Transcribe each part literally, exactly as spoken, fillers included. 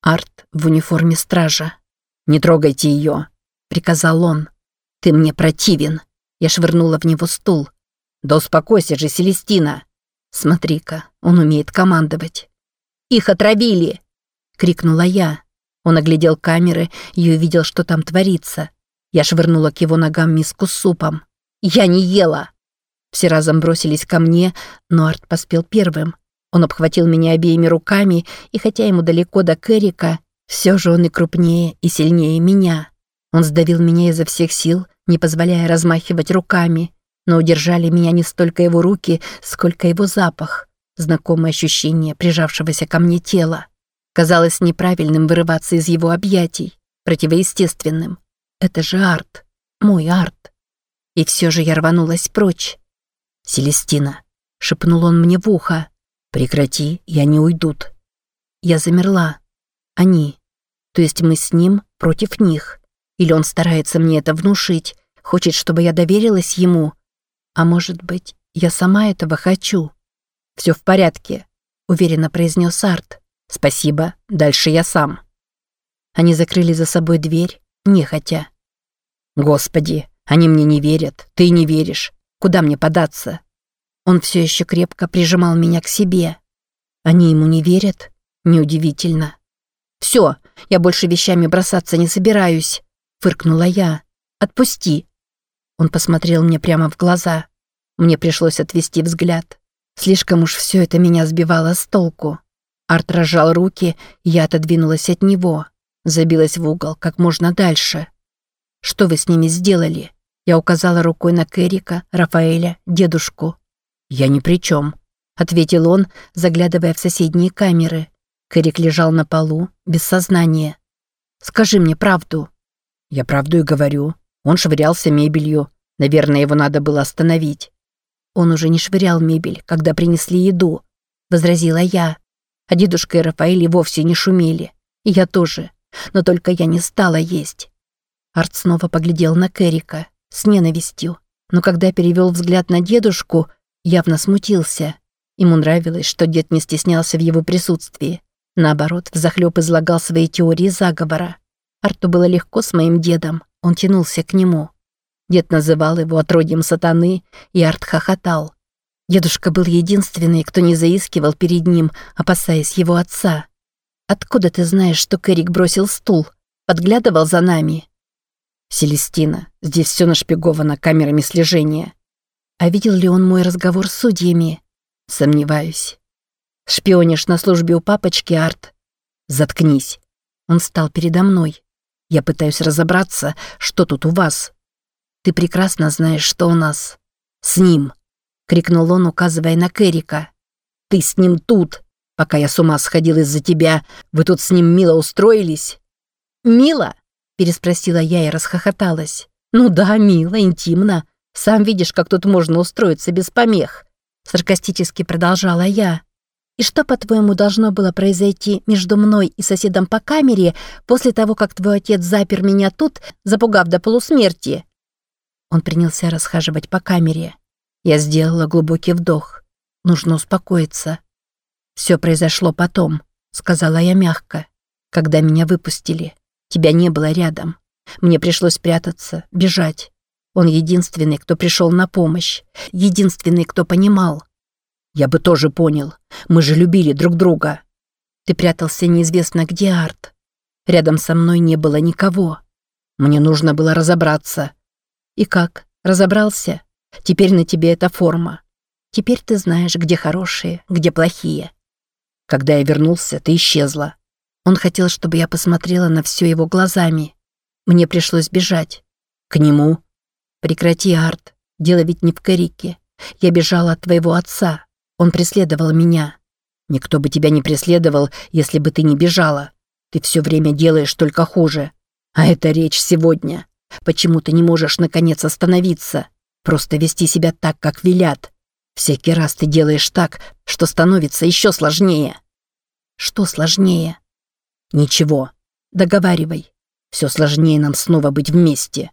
Арт в униформе стража. «Не трогайте ее», — приказал он. «Ты мне противен». Я швырнула в него стул. «Да успокойся же, Селестина!» «Смотри-ка, он умеет командовать». «Их отравили!» — крикнула я. Он оглядел камеры и увидел, что там творится. Я швырнула к его ногам миску с супом. «Я не ела!» Все разом бросились ко мне, но Арт поспел первым. Он обхватил меня обеими руками, и хотя ему далеко до Керрика, все же он и крупнее, и сильнее меня. Он сдавил меня изо всех сил, не позволяя размахивать руками, но удержали меня не столько его руки, сколько его запах, знакомое ощущение прижавшегося ко мне тела. Казалось неправильным вырываться из его объятий, противоестественным. Это же Арт, мой Арт. И все же я рванулась прочь. «Селестина», — шепнул он мне в ухо, — «прекрати, и они уйдут». Я замерла. Они. То есть мы с ним против них. Или он старается мне это внушить, хочет, чтобы я доверилась ему. А может быть, я сама этого хочу. «Все в порядке», — уверенно произнес Арт. «Спасибо, дальше я сам». Они закрыли за собой дверь, нехотя. «Господи, они мне не верят, ты не веришь. Куда мне податься?» Он все еще крепко прижимал меня к себе. Они ему не верят? Неудивительно. «Все, я больше вещами бросаться не собираюсь», — фыркнула я. «Отпусти». Он посмотрел мне прямо в глаза. Мне пришлось отвести взгляд. Слишком уж все это меня сбивало с толку. Арт разжал руки, и я отодвинулась от него. Забилась в угол как можно дальше. «Что вы с ними сделали?» Я указала рукой на Керрика, Рафаэля, дедушку. «Я ни при чем», — ответил он, заглядывая в соседние камеры. Керрик лежал на полу, без сознания. «Скажи мне правду». «Я правду и говорю. Он швырялся мебелью. Наверное, его надо было остановить». «Он уже не швырял мебель, когда принесли еду», — возразила я. А дедушка и Рафаэль и вовсе не шумели. И я тоже. Но только я не стала есть. Арт снова поглядел на Керрика с ненавистью. Но когда перевел взгляд на дедушку, явно смутился. Ему нравилось, что дед не стеснялся в его присутствии. Наоборот, взахлёб излагал свои теории заговора. Арту было легко с моим дедом. Он тянулся к нему. Дед называл его отродьем сатаны, и Арт хохотал. Дедушка был единственный, кто не заискивал перед ним, опасаясь его отца. «Откуда ты знаешь, что Керрик бросил стул? Подглядывал за нами?» «Селестина, здесь все нашпиговано камерами слежения». «А видел ли он мой разговор с судьями?» «Сомневаюсь». «Шпионишь на службе у папочки, Арт?» «Заткнись». Он встал передо мной. «Я пытаюсь разобраться, что тут у вас». «Ты прекрасно знаешь, что у нас. С ним». — крикнул он, указывая на Керрика. «Ты с ним тут! Пока я с ума сходил из-за тебя, вы тут с ним мило устроились?» «Мило?» — переспросила я и расхохоталась. «Ну да, мило, интимно. Сам видишь, как тут можно устроиться без помех», — саркастически продолжала я. «И что, по-твоему, должно было произойти между мной и соседом по камере после того, как твой отец запер меня тут, запугав до полусмерти?» Он принялся расхаживать по камере. Я сделала глубокий вдох. Нужно успокоиться. «Все произошло потом», — сказала я мягко. «Когда меня выпустили. Тебя не было рядом. Мне пришлось прятаться, бежать. Он единственный, кто пришел на помощь. Единственный, кто понимал». «Я бы тоже понял. Мы же любили друг друга». «Ты прятался неизвестно где, Арт. Рядом со мной не было никого. Мне нужно было разобраться». «И как? Разобрался? Теперь на тебе эта форма. Теперь ты знаешь, где хорошие, где плохие». «Когда я вернулся, ты исчезла». Он хотел, чтобы я посмотрела на все его глазами. Мне пришлось бежать. «К нему?» «Прекрати, Арт. Дело ведь не в Керрике. Я бежала от твоего отца. Он преследовал меня». «Никто бы тебя не преследовал, если бы ты не бежала. Ты все время делаешь только хуже. А это речь сегодня. Почему ты не можешь наконец остановиться? Просто вести себя так, как велят. Всякий раз ты делаешь так, что становится еще сложнее». «Что сложнее?» «Ничего. Договаривай. Все сложнее нам снова быть вместе».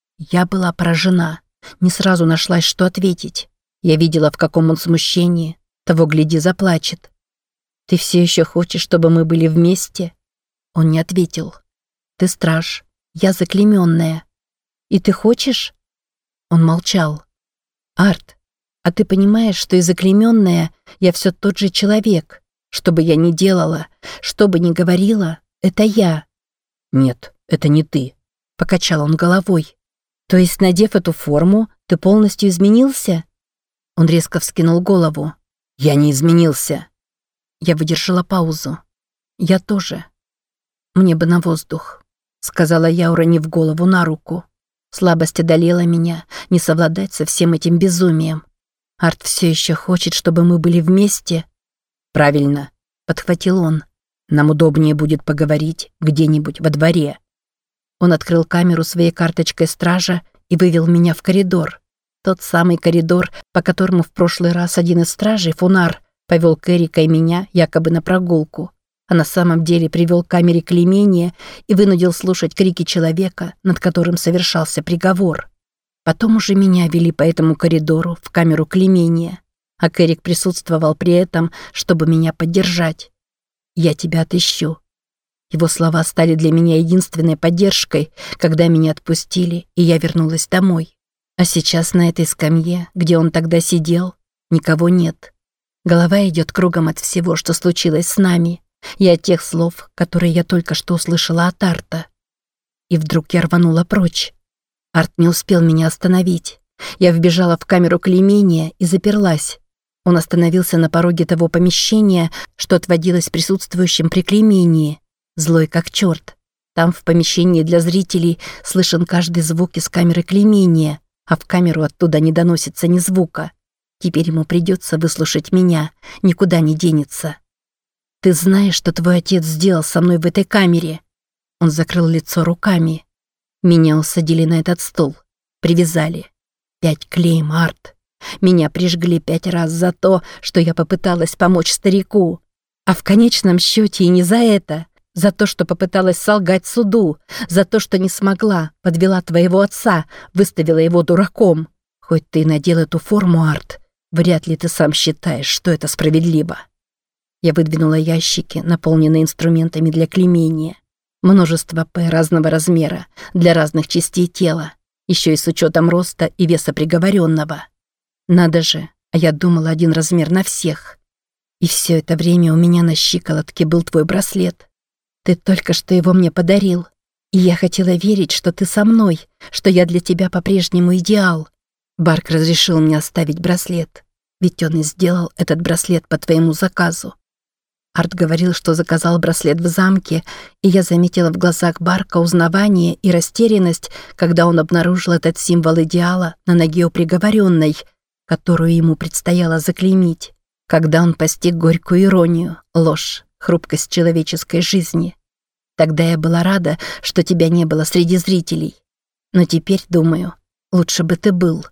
Я была поражена. Не сразу нашлась, что ответить. Я видела, в каком он смущении. Того, гляди, заплачет. «Ты все еще хочешь, чтобы мы были вместе?» Он не ответил. «Ты страж, я заклейменная. И ты хочешь?» Он молчал. «Арт, а ты понимаешь, что и заклейменная я все тот же человек? Что бы я ни делала, что бы ни говорила, это я». «Нет, это не ты», — покачал он головой. «То есть, надев эту форму, ты полностью изменился?» Он резко вскинул голову. «Я не изменился». Я выдержала паузу. «Я тоже. Мне бы на воздух», — сказала я, уронив голову на руку. Слабость одолела меня, не совладать со всем этим безумием. Арт все еще хочет, чтобы мы были вместе. «Правильно», — подхватил он. «Нам удобнее будет поговорить где-нибудь во дворе». Он открыл камеру своей карточкой стража и вывел меня в коридор. Тот самый коридор, по которому в прошлый раз один из стражей, Фунар, повел Кэрика и меня якобы на прогулку, а на самом деле привел к камере клеймения и вынудил слушать крики человека, над которым совершался приговор. Потом уже меня вели по этому коридору в камеру клеймения, а Кэрик присутствовал при этом, чтобы меня поддержать. «Я тебя отыщу». Его слова стали для меня единственной поддержкой, когда меня отпустили, и я вернулась домой. А сейчас на этой скамье, где он тогда сидел, никого нет. Голова идет кругом от всего, что случилось с нами, и от тех слов, которые я только что услышала от Арта. И вдруг я рванула прочь. Арт не успел меня остановить. Я вбежала в камеру клеймения и заперлась. Он остановился на пороге того помещения, что отводилось присутствующим при клеймении, злой как черт. Там в помещении для зрителей слышен каждый звук из камеры клеймения, а в камеру оттуда не доносится ни звука. Теперь ему придется выслушать меня, никуда не денется. «Ты знаешь, что твой отец сделал со мной в этой камере?» Он закрыл лицо руками. Меня усадили на этот стул, привязали. Пять клейм, Арт. Меня прижгли пять раз за то, что я попыталась помочь старику. А в конечном счете и не за это, за то, что попыталась солгать суду, за то, что не смогла, подвела твоего отца, выставила его дураком. Хоть ты и надел эту форму, Арт, вряд ли ты сам считаешь, что это справедливо. Я выдвинула ящики, наполненные инструментами для клеймения. Множество П разного размера, для разных частей тела, еще и с учетом роста и веса приговоренного. Надо же, а я думала один размер на всех. И все это время у меня на щиколотке был твой браслет. Ты только что его мне подарил. И я хотела верить, что ты со мной, что я для тебя по-прежнему идеал. Барк разрешил мне оставить браслет, ведь он и сделал этот браслет по твоему заказу. Арт говорил, что заказал браслет в замке, и я заметила в глазах Барка узнавание и растерянность, когда он обнаружил этот символ идеала на ноге у приговоренной, которую ему предстояло заклеймить, когда он постиг горькую иронию, ложь, хрупкость человеческой жизни. Тогда я была рада, что тебя не было среди зрителей. Но теперь, думаю, лучше бы ты был.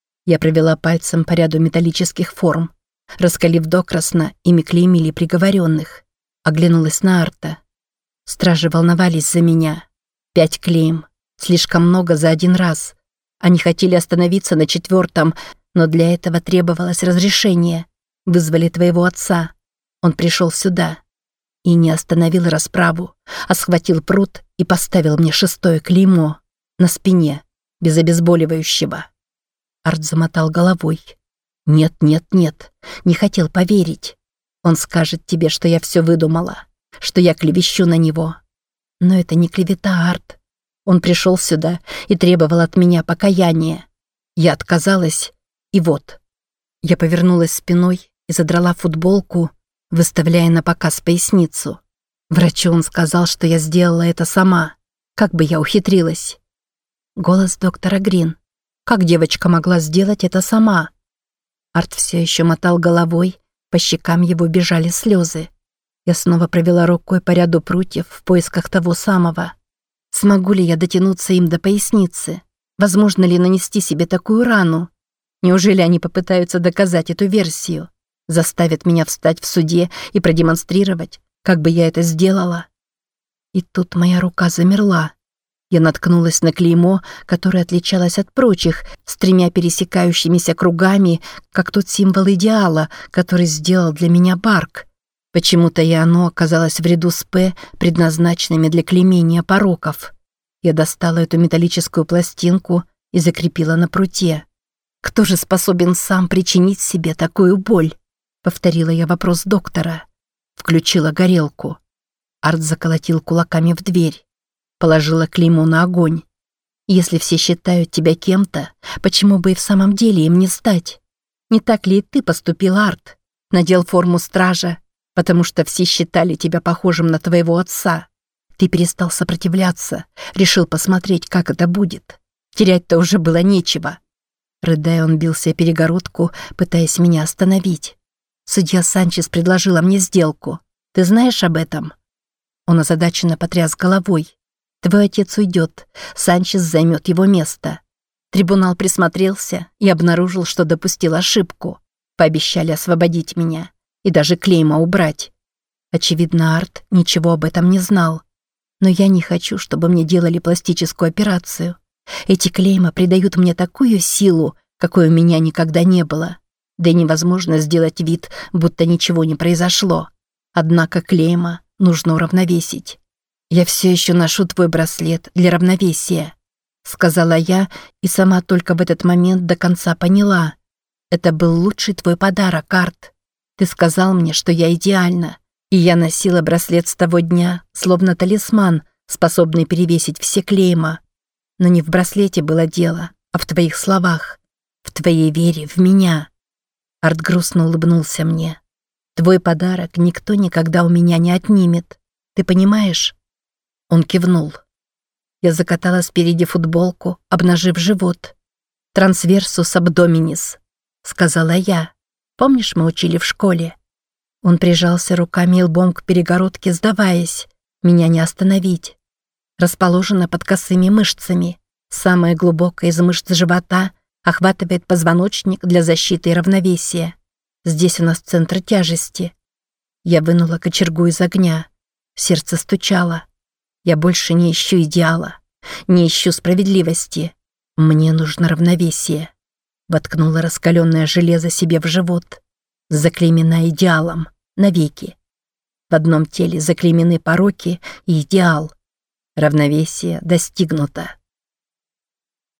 Я провела пальцем по ряду металлических форм. Раскалив докрасно, ими клеймили приговоренных. Оглянулась на Арта. Стражи волновались за меня. Пять клейм. Слишком много за один раз. Они хотели остановиться на четвертом, но для этого требовалось разрешение. Вызвали твоего отца. Он пришел сюда. И не остановил расправу, а схватил прут и поставил мне шестое клеймо. На спине, без обезболивающего. Арт замотал головой. «Нет, нет, нет, не хотел поверить. Он скажет тебе, что я все выдумала, что я клевещу на него. Но это не клевета, Арт. Он пришел сюда и требовал от меня покаяния. Я отказалась, и вот». Я повернулась спиной и задрала футболку, выставляя на показ поясницу. Врачу он сказал, что я сделала это сама. Как бы я ухитрилась? Голос доктора Грин. Как девочка могла сделать это сама? Арт все еще мотал головой, по щекам его бежали слезы. Я снова провела рукой по ряду прутьев в поисках того самого. Смогу ли я дотянуться им до поясницы? Возможно ли нанести себе такую рану? Неужели они попытаются доказать эту версию? Заставят меня встать в суде и продемонстрировать, как бы я это сделала? И тут моя рука замерла. Я наткнулась на клеймо, которое отличалось от прочих, с тремя пересекающимися кругами, как тот символ идеала, который сделал для меня Барк. Почему-то и оно оказалось в ряду с «П», предназначенными для клеймения пороков. Я достала эту металлическую пластинку и закрепила на пруте. «Кто же способен сам причинить себе такую боль?» — повторила я вопрос доктора. Включила горелку. Арт заколотил кулаками в дверь. Положила клеймо на огонь. «Если все считают тебя кем-то, почему бы и в самом деле им не стать? Не так ли и ты поступил, Арт? Надел форму стража, потому что все считали тебя похожим на твоего отца. Ты перестал сопротивляться, решил посмотреть, как это будет. Терять-то уже было нечего». Рыдая, он бился о перегородку, пытаясь меня остановить. «Судья Санчес предложила мне сделку. Ты знаешь об этом?» Он озадаченно потряс головой. «Твой отец уйдет, Санчес займет его место». Трибунал присмотрелся и обнаружил, что допустил ошибку. Пообещали освободить меня и даже клейма убрать. Очевидно, Арт ничего об этом не знал. Но я не хочу, чтобы мне делали пластическую операцию. Эти клейма придают мне такую силу, какой у меня никогда не было. Да и невозможно сделать вид, будто ничего не произошло. Однако клейма нужно уравновесить. «Я все еще ношу твой браслет для равновесия», — сказала я, и сама только в этот момент до конца поняла. «Это был лучший твой подарок, Арт. Ты сказал мне, что я идеальна, и я носила браслет с того дня, словно талисман, способный перевесить все клейма. Но не в браслете было дело, а в твоих словах, в твоей вере в меня». Арт грустно улыбнулся мне. «Твой подарок никто никогда у меня не отнимет. Ты понимаешь?» Он кивнул. Я закатала спереди футболку, обнажив живот. «Трансверсус абдоминис», — сказала я. «Помнишь, мы учили в школе?» Он прижался руками и лбом к перегородке, сдаваясь. Меня не остановить. Расположена под косыми мышцами. Самая глубокая из мышц живота охватывает позвоночник для защиты и равновесия. Здесь у нас центр тяжести. Я вынула кочергу из огня. Сердце стучало. Я больше не ищу идеала, не ищу справедливости. Мне нужно равновесие. Воткнула раскаленное железо себе в живот. Заклеймена идеалом, навеки. В одном теле заклеймены пороки и идеал. Равновесие достигнуто.